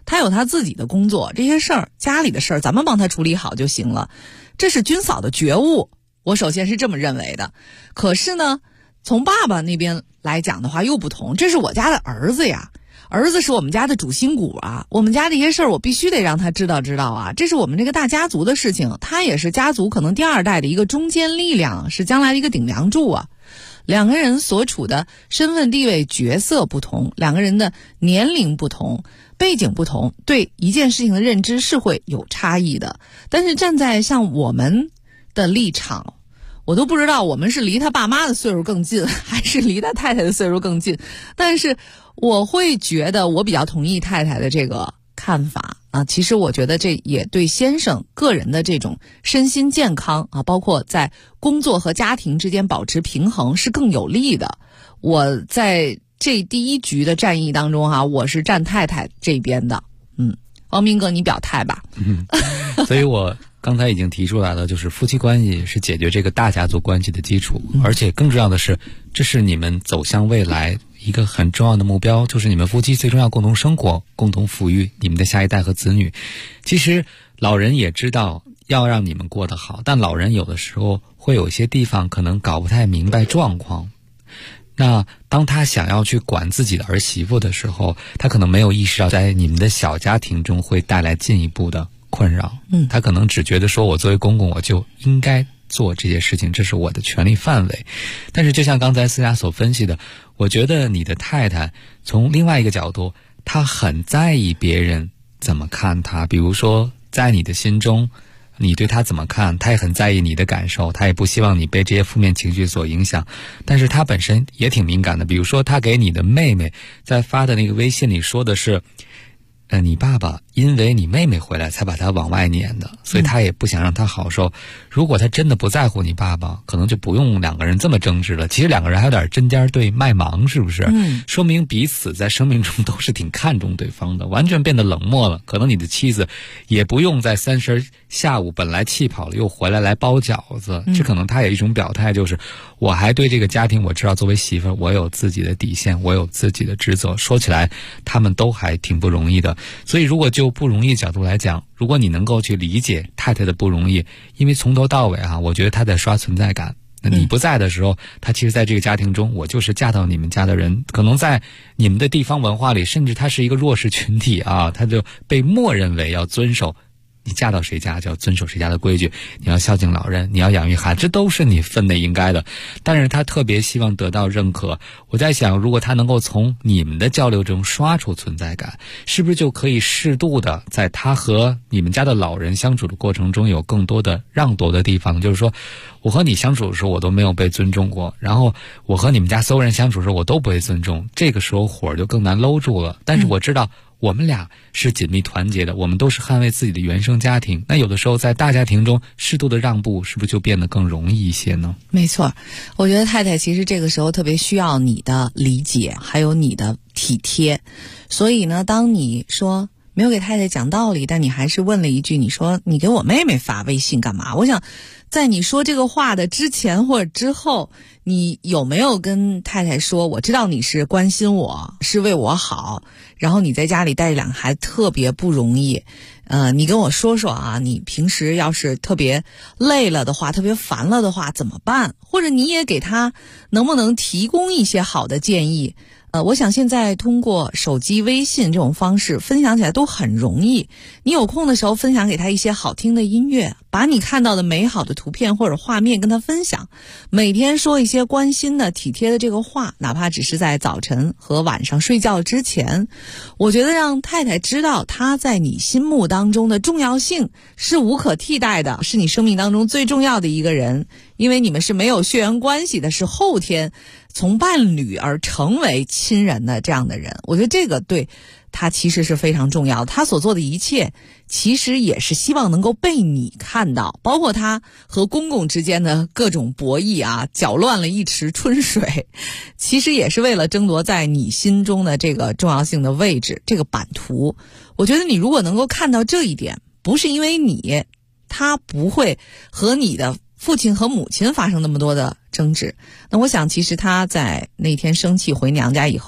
他有他自己的工作，这些事儿家里的事儿咱们帮他处理好就行了，这是军嫂的觉悟，我首先是这么认为的。可是呢，从爸爸那边来讲的话又不同，这是我家的儿子呀，儿子是我们家的主心骨啊，我们家这些事儿我必须得让他知道啊，这是我们这个大家族的事情，他也是家族可能第二代的一个中坚力量，是将来的一个顶梁柱啊。两个人所处的身份地位角色不同，两个人的年龄不同，背景不同，对一件事情的认知是会有差异的。但是站在像我们的立场，我都不知道我们是离他爸妈的岁数更近还是离他太太的岁数更近，但是我会觉得我比较同意太太的这个看法啊。其实我觉得这也对先生个人的这种身心健康啊，包括在工作和家庭之间保持平衡是更有利的。我在这第一局的战役当中我是站太太这边的。王明哥你表态吧。 所以我刚才已经提出来了，就是夫妻关系是解决这个大家族关系的基础，而且更重要的是，这是你们走向未来一个很重要的目标，就是你们夫妻最终要共同生活，共同抚育你们的下一代和子女。其实老人也知道要让你们过得好，但老人有的时候会有些地方可能搞不太明白状况，那当他想要去管自己的儿媳妇的时候，他可能没有意识到在你们的小家庭中会带来进一步的困扰。他可能只觉得说我作为公公我就应该做这些事情，这是我的权利范围。但是就像刚才思佳所分析的，我觉得你的太太从另外一个角度，她很在意别人怎么看她，比如说在你的心中你对她怎么看，她也很在意你的感受，她也不希望你被这些负面情绪所影响。但是她本身也挺敏感的，比如说她给你的妹妹在发的那个微信里说的是你爸爸因为你妹妹回来才把他往外撵的，所以他也不想让他好受。如果他真的不在乎你爸爸，可能就不用两个人这么争执了。其实两个人还有点针尖对麦芒，是不是？说明彼此在生命中都是挺看重对方的，完全变得冷漠了。可能你的妻子也不用在30下午本来气跑了又回来包饺子，这可能他有一种表态，就是我还对这个家庭，我知道作为媳妇儿我有自己的底线，我有自己的职责。说起来他们都还挺不容易的。所以如果就不容易角度来讲，如果你能够去理解太太的不容易，因为从头到尾我觉得她在刷存在感。那你不在的时候，她其实在这个家庭中，我就是嫁到你们家的人，可能在你们的地方文化里，甚至她是一个弱势群体她就被默认为要遵守，你嫁到谁家就要遵守谁家的规矩，你要孝敬老人，你要养育孩子，这都是你分内应该的。但是他特别希望得到认可。我在想，如果他能够从你们的交流中刷出存在感，是不是就可以适度的在他和你们家的老人相处的过程中有更多的让渡的地方？就是说我和你相处的时候我都没有被尊重过，然后我和你们家所有人相处的时候我都不被尊重，这个时候火就更难搂住了。但是我知道我们俩是紧密团结的，我们都是捍卫自己的原生家庭，那有的时候在大家庭中适度的让步，是不是就变得更容易一些呢？ 没错，我觉得太太其实这个时候特别需要你的理解，还有你的体贴。所以呢，当你说没有给太太讲道理，但你还是问了一句，你说你给我妹妹发微信干嘛？我想在你说这个话的之前或者之后，你有没有跟太太说，我知道你是关心我，是为我好，然后你在家里带着2个孩子特别不容易，你跟我说说你平时要是特别累了的话，特别烦了的话怎么办？或者你也给他能不能提供一些好的建议？我想现在通过手机微信这种方式分享起来都很容易，你有空的时候分享给他一些好听的音乐，把你看到的美好的图片或者画面跟他分享，每天说一些关心的体贴的这个话，哪怕只是在早晨和晚上睡觉之前，我觉得让太太知道她在你心目当中的重要性是无可替代的，是你生命当中最重要的一个人，因为你们是没有血缘关系的，是后天从伴侣而成为亲人的这样的人。我觉得这个对他其实是非常重要的，他所做的一切其实也是希望能够被你看到，包括他和公公之间的各种博弈搅乱了一池春水，其实也是为了争夺在你心中的这个重要性的位置，这个版图。我觉得你如果能够看到这一点，不是因为他不会和你的父亲和母亲发生那么多的争执，那我想其实他在那天生气回娘家以后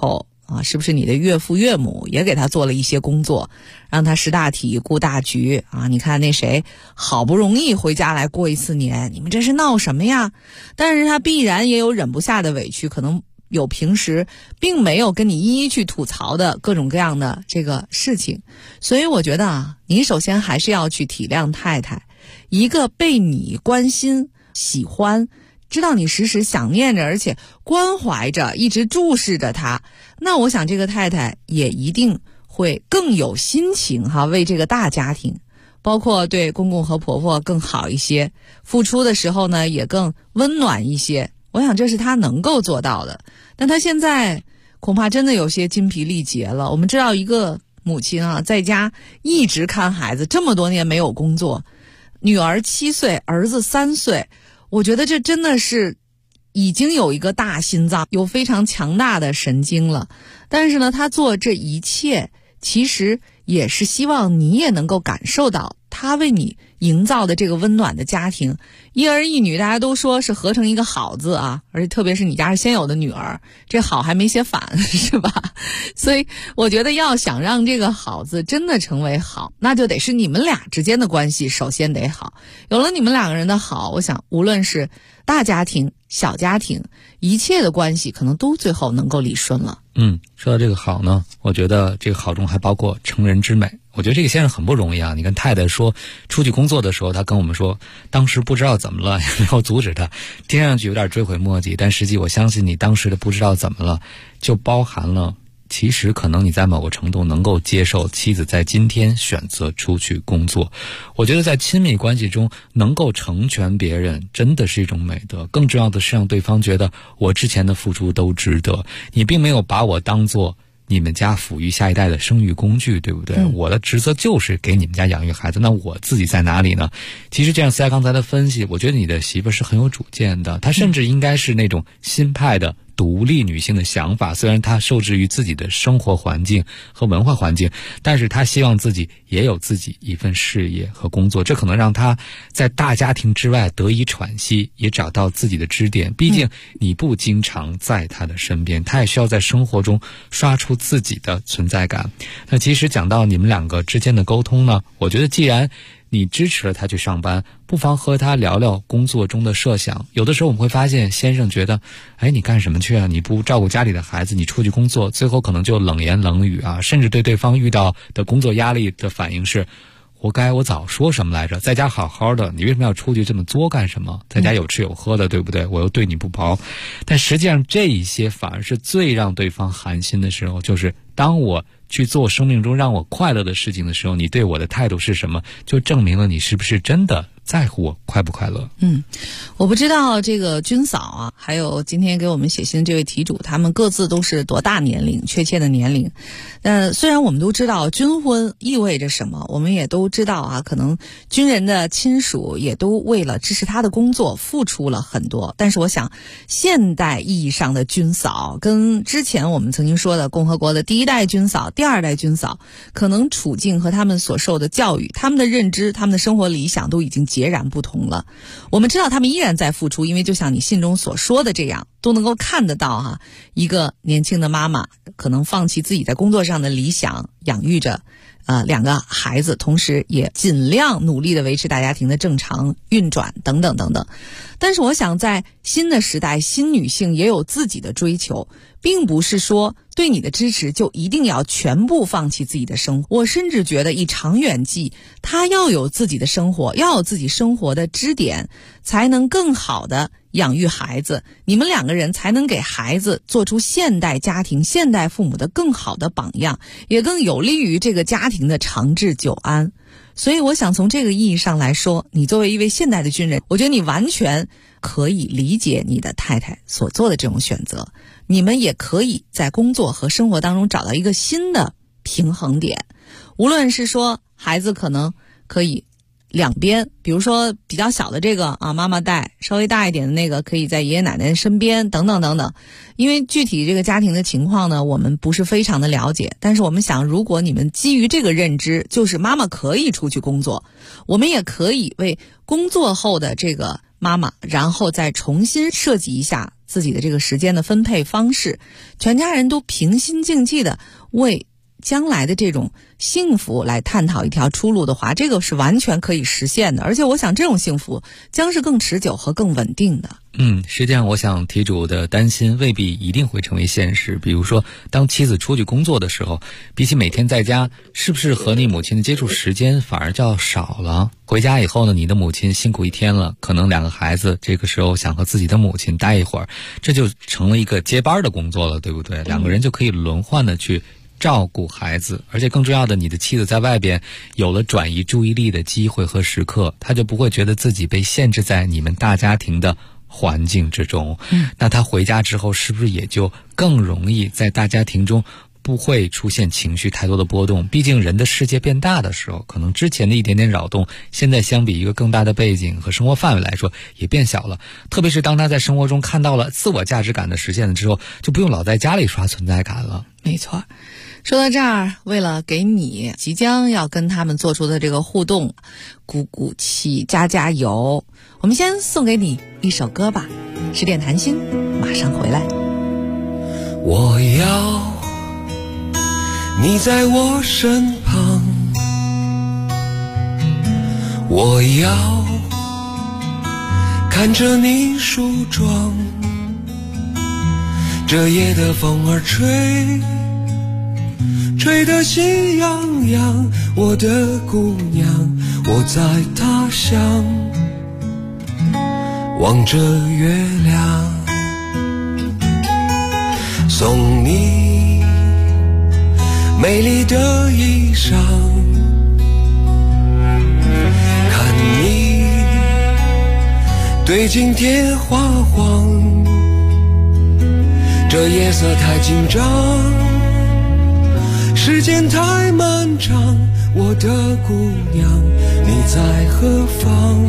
啊，是不是你的岳父岳母也给他做了一些工作，让他识大体顾大局啊？你看那谁好不容易回家来过一次年，你们这是闹什么呀？但是他必然也有忍不下的委屈，可能有平时并没有跟你一一去吐槽的各种各样的这个事情。所以我觉得啊，你首先还是要去体谅太太，一个被你关心喜欢，知道你时时想念着，而且关怀着，一直注视着他，那我想这个太太也一定会更有心情为这个大家庭，包括对公公和婆婆更好一些，付出的时候呢也更温暖一些。我想这是她能够做到的，但她现在恐怕真的有些筋疲力竭了。我们知道一个母亲在家一直看孩子这么多年没有工作，女儿7岁，儿子3岁，我觉得这真的是已经有一个大心脏，有非常强大的神经了。但是呢，他做这一切其实也是希望你也能够感受到他为你营造的这个温暖的家庭。一儿一女大家都说是合成一个好字啊，而且特别是你家是先有的女儿，这好还没写反是吧？所以我觉得要想让这个好字真的成为好，那就得是你们俩之间的关系首先得好。有了你们两个人的好，我想无论是大家庭小家庭，一切的关系可能都最后能够理顺了。 说到这个好呢，我觉得这个好中还包括成人之美。我觉得这个先生很不容易啊！你跟太太说出去工作的时候，他跟我们说当时不知道怎么了，然后阻止他，听上去有点追悔莫及，但实际我相信你当时的不知道怎么了，就包含了其实可能你在某个程度能够接受妻子在今天选择出去工作。我觉得在亲密关系中能够成全别人真的是一种美德，更重要的是让对方觉得我之前的付出都值得，你并没有把我当作你们家抚育下一代的生育工具，对不对？我的职责就是给你们家养育孩子，那我自己在哪里呢？其实这样思雅刚才的分析，我觉得你的媳妇是很有主见的，她甚至应该是那种新派的独立女性的想法，虽然她受制于自己的生活环境和文化环境，但是她希望自己也有自己一份事业和工作，这可能让她在大家庭之外得以喘息，也找到自己的支点。毕竟你不经常在她的身边，她也需要在生活中刷出自己的存在感。那其实讲到你们两个之间的沟通呢，我觉得既然你支持了他去上班，不妨和他聊聊工作中的设想。有的时候我们会发现先生觉得你干什么去啊，你不照顾家里的孩子，你出去工作，最后可能就冷言冷语啊，甚至对对方遇到的工作压力的反应是活该，我早说什么来着，在家好好的，你为什么要出去这么作干什么，在家有吃有喝的，对不对？我又对你不薄。但实际上这一些反而是最让对方寒心的时候，就是当我去做生命中让我快乐的事情的时候，你对我的态度是什么，就证明了你是不是真的在乎我快不快乐。 我不知道这个军嫂啊，还有今天给我们写信这位题主，他们各自都是多大年龄，确切的年龄。虽然我们都知道军婚意味着什么，我们也都知道啊，可能军人的亲属也都为了支持他的工作付出了很多，但是我想现代意义上的军嫂跟之前我们曾经说的共和国的第一代军嫂、第二代军嫂，可能处境和他们所受的教育、他们的认知、他们的生活理想都已经截然不同了。我们知道他们依然在付出，因为就像你信中所说的这样，都能够看得到一个年轻的妈妈可能放弃自己在工作上的理想，养育着2个孩子，同时也尽量努力的维持大家庭的正常运转等等等等。但是我想在新的时代，新女性也有自己的追求，并不是说对你的支持就一定要全部放弃自己的生活。我甚至觉得以长远计，她要有自己的生活，要有自己生活的支点，才能更好的养育孩子，你们2个人才能给孩子做出现代家庭、现代父母的更好的榜样，也更有利于这个家庭的长治久安。所以我想从这个意义上来说，你作为一位现代的军人，我觉得你完全可以理解你的太太所做的这种选择，你们也可以在工作和生活当中找到一个新的平衡点。无论是说孩子可能可以两边，比如说比较小的这个妈妈带，稍微大一点的那个可以在爷爷奶奶身边等等等等。因为具体这个家庭的情况呢，我们不是非常的了解，但是我们想，如果你们基于这个认知，就是妈妈可以出去工作，我们也可以为工作后的这个妈妈，然后再重新设计一下自己的这个时间的分配方式，全家人都平心静气的为将来的这种幸福来探讨一条出路的话，这个是完全可以实现的。而且我想这种幸福将是更持久和更稳定的。 实际上我想题主的担心未必一定会成为现实。比如说当妻子出去工作的时候，比起每天在家，是不是和你母亲的接触时间反而就要少了？回家以后呢，你的母亲辛苦一天了，可能2个孩子这个时候想和自己的母亲待一会儿，这就成了一个接班的工作了，对不对？2个人就可以轮换的去照顾孩子，而且更重要的，你的妻子在外边有了转移注意力的机会和时刻，她就不会觉得自己被限制在你们大家庭的环境之中。那她回家之后是不是也就更容易在大家庭中不会出现情绪太多的波动？毕竟人的世界变大的时候，可能之前的一点点扰动，现在相比一个更大的背景和生活范围来说也变小了。特别是当他在生活中看到了自我价值感的实现了之后，就不用老在家里刷存在感了。 没错。说到这儿，为了给你即将要跟他们做出的这个互动鼓鼓气加油，我们先送给你一首歌吧。10点谈心马上回来。 我要你在我身旁，我要看着你梳妆，这夜的风儿吹得心痒痒，我的姑娘，我在他乡望着月亮，送你美丽的衣裳，看你对镜贴花黄，这夜色太紧张，时间太漫长，我的姑娘，你在何方？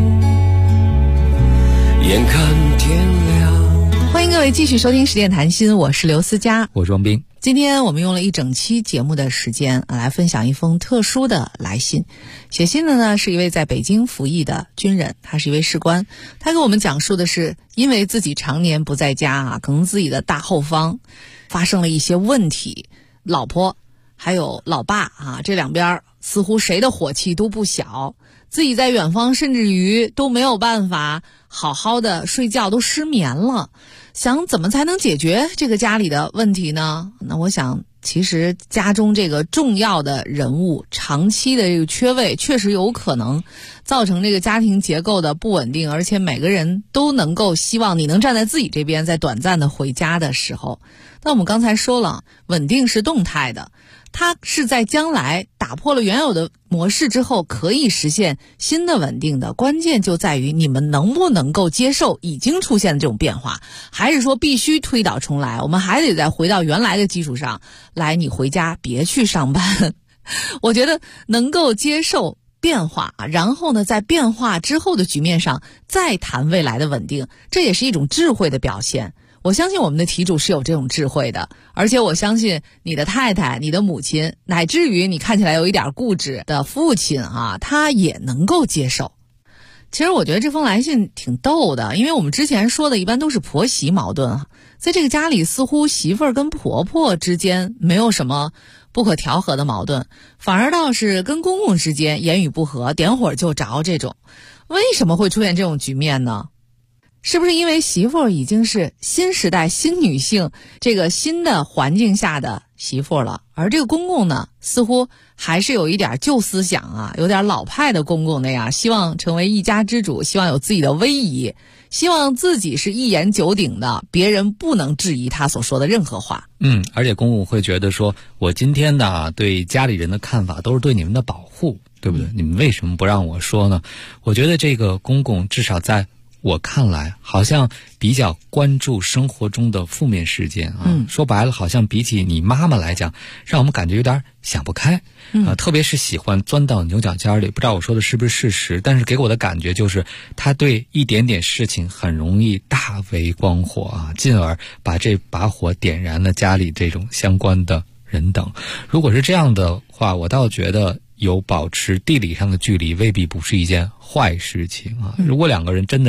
眼看天亮。 欢迎各位继续收听10点谈心，我是刘思佳， 我是王斌。 今天我们用了一整期节目的时间来分享一封特殊的来信。写信的呢是一位在北京服役的军人，他是一位士官。他给我们讲述的是因为自己常年不在家可能自己的大后方发生了一些问题，老婆还有老爸这两边似乎谁的火气都不小，自己在远方甚至于都没有办法好好的睡觉，都失眠了。想怎么才能解决这个家里的问题呢？那我想其实家中这个重要的人物长期的这个缺位确实有可能造成这个家庭结构的不稳定，而且每个人都能够希望你能站在自己这边，在短暂的回家的时候。那我们刚才说了，稳定是动态的，它是在将来打破了原有的模式之后可以实现新的稳定的，关键就在于你们能不能够接受已经出现的这种变化，还是说必须推倒重来，我们还得再回到原来的基础上来，你回家别去上班。我觉得能够接受变化，然后呢在变化之后的局面上再谈未来的稳定，这也是一种智慧的表现。我相信我们的题主是有这种智慧的，而且我相信你的太太、你的母亲，乃至于你看起来有一点固执的父亲他也能够接受。其实我觉得这封来信挺逗的，因为我们之前说的一般都是婆媳矛盾，在这个家里似乎媳妇儿跟婆婆之间没有什么不可调和的矛盾，反而倒是跟公公之间言语不合，点火就着这种。为什么会出现这种局面呢？是不是因为媳妇儿已经是新时代新女性这个新的环境下的媳妇了，而这个公公呢似乎还是有一点旧思想有点老派的公公那样，希望成为一家之主，希望有自己的威仪，希望自己是一言九鼎的，别人不能质疑他所说的任何话。 而且公公会觉得说，我今天呢对家里人的看法都是对你们的保护，对不对？你们为什么不让我说呢？我觉得这个公公至少在我看来好像比较关注生活中的负面事件说白了好像比起你妈妈来讲，让我们感觉有点想不开特别是喜欢钻到牛角尖里。不知道我说的是不是事实，但是给我的感觉就是他对一点点事情很容易大为光火进而把这把火点燃了家里这种相关的人等。如果是这样的话，我倒觉得有保持地理上的距离未必不是一件坏事情如果两个人真的是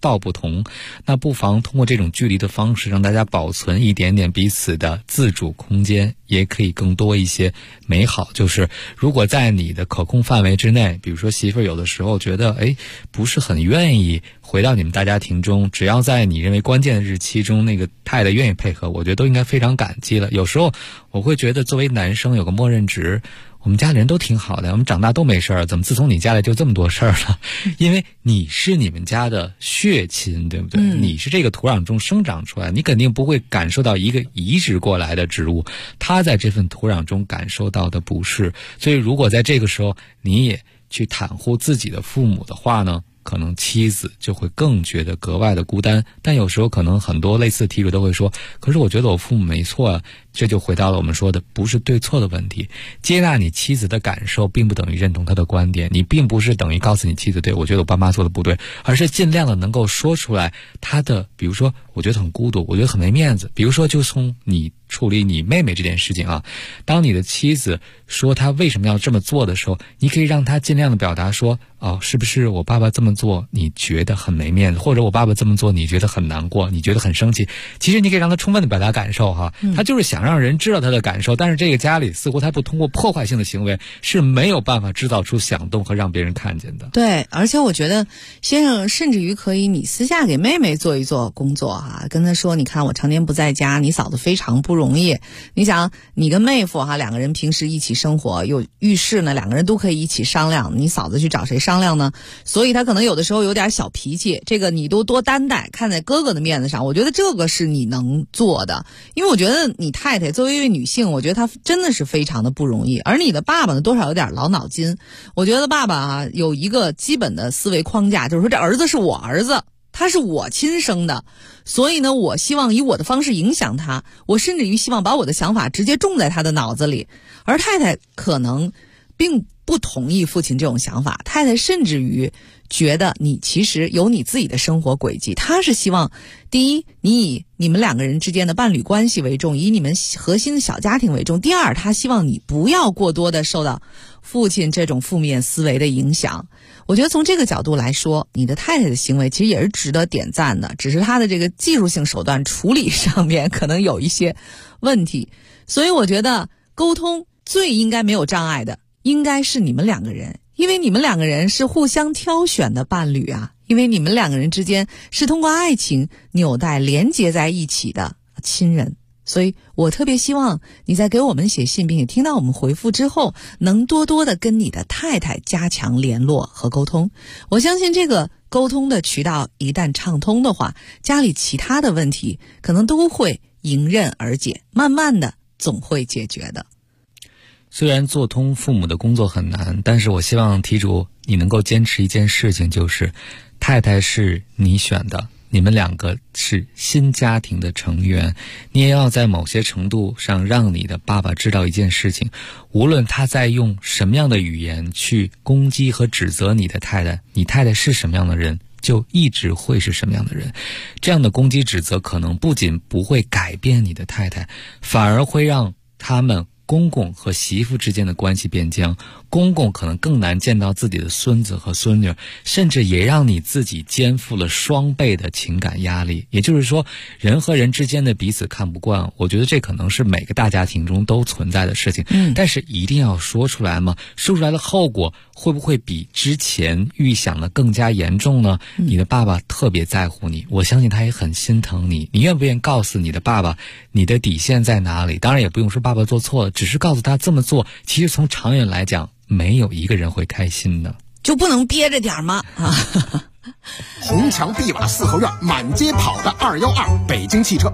道不同，那不妨通过这种距离的方式，让大家保存一点点彼此的自主空间，也可以更多一些美好。就是如果在你的可控范围之内，比如说媳妇儿有的时候觉得不是很愿意回到你们大家庭中，只要在你认为关键的日期中，那个太太愿意配合，我觉得都应该非常感激了。有时候我会觉得作为男生有个默认值，我们家里人都挺好的，我们长大都没事儿，怎么自从你家里就这么多事儿了？因为你是你们家的血亲，对不对？你是这个土壤中生长出来，你肯定不会感受到一个移植过来的植物他在这份土壤中感受到的不适。所以如果在这个时候你也去袒护自己的父母的话呢，可能妻子就会更觉得格外的孤单。但有时候可能很多类似题主都会说，可是我觉得我父母没错啊。这就回到了我们说的不是对错的问题，接纳你妻子的感受并不等于认同她的观点，你并不是等于告诉你妻子对我觉得我爸妈做的不对，而是尽量的能够说出来她的，比如说我觉得很孤独，我觉得很没面子。比如说就从你处理你妹妹这件事情啊，当你的妻子说她为什么要这么做的时候，你可以让她尽量的表达说，是不是我爸爸这么做你觉得很没面子，或者我爸爸这么做你觉得很难过，你觉得很生气。其实你可以让她充分的表达感受哈，她就是想让人知道她的感受，但是这个家里似乎她不通过破坏性的行为是没有办法制造出响动和让别人看见的。 对，而且我觉得先生甚至于可以你私下给妹妹做一做工作哈，跟她说，你看我常年不在家，你嫂子非常不容易，你想你跟妹夫两个人平时一起生活，有遇事呢两个人都可以一起商量，你嫂子去找谁商量呢？所以她可能有的时候有点小脾气，这个你都多担待，看在哥哥的面子上，我觉得这个是你能做的。因为我觉得你太太作为一位女性，我觉得她真的是非常的不容易，而你的爸爸呢多少有点老脑筋。我觉得爸爸有一个基本的思维框架，就是说这儿子是我儿子，他是我亲生的，所以呢我希望以我的方式影响他，我甚至于希望把我的想法直接种在他的脑子里。而太太可能并不同意父亲这种想法，太太甚至于觉得你其实有你自己的生活轨迹，她是希望第一你以你们两个人之间的伴侣关系为重，以你们核心的小家庭为重，第二她希望你不要过多的受到父亲这种负面思维的影响。我觉得从这个角度来说，你的太太的行为其实也是值得点赞的，只是她的这个技术性手段处理上面可能有一些问题。所以我觉得沟通最应该没有障碍的应该是你们两个人，因为你们两个人是互相挑选的伴侣啊，因为你们两个人之间是通过爱情纽带连接在一起的亲人。所以我特别希望你在给我们写信并且听到我们回复之后，能多多的跟你的太太加强联络和沟通。我相信这个沟通的渠道一旦畅通的话，家里其他的问题可能都会迎刃而解，慢慢的总会解决的。 虽然做通父母的工作很难，但是我希望题主你能够坚持一件事情，就是太太是你选的，你们两个是新家庭的成员，你也要在某些程度上让你的爸爸知道一件事情，无论他在用什么样的语言去攻击和指责你的太太，你太太是什么样的人就一直会是什么样的人。这样的攻击指责可能不仅不会改变你的太太，反而会让他们公公和媳妇之间的关系变僵，公公可能更难见到自己的孙子和孙女，甚至也让你自己肩负了双倍的情感压力。也就是说，人和人之间的彼此看不惯，我觉得这可能是每个大家庭中都存在的事情。但是一定要说出来吗？说出来的后果会不会比之前预想的更加严重呢？你的爸爸特别在乎你，我相信他也很心疼你，你愿不愿意告诉你的爸爸你的底线在哪里？当然也不用说爸爸做错了，只是告诉他这么做其实从长远来讲没有一个人会开心的。 就不能憋着点吗？ 红墙碧瓦四合院，满街跑的212，北京汽车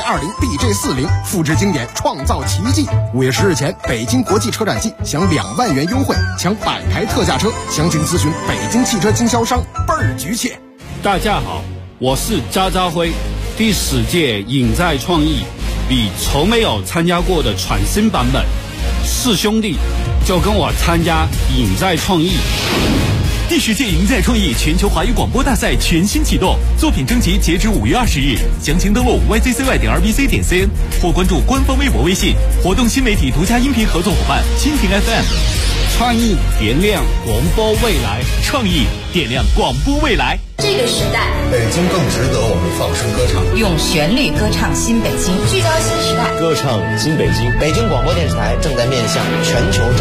BJ20、BJ40，复制经典，创造奇迹。5月10日前，北京国际车展季享2万元优惠，抢100台特价车，详情咨询北京汽车经销商，倍儿局切。 大家好，我是渣渣辉。第10届影在创意，你从没有参加过的全新版本，是兄弟就跟我参加影在创意。 第10届赢在创意全球华语广播大赛全新启动，作品征集截止5月20日，详情登录 yccy.rbc.cn 或关注官方微博微信。活动新媒体独家音频合作伙伴蜻蜓 FM。 创意点亮广播未来， 创意点亮广播未来。 这个时代， 北京更值得我们放声歌唱， 用旋律歌唱新北京， 聚焦新时代， 歌唱新北京。北京广播电视台正在面向全球展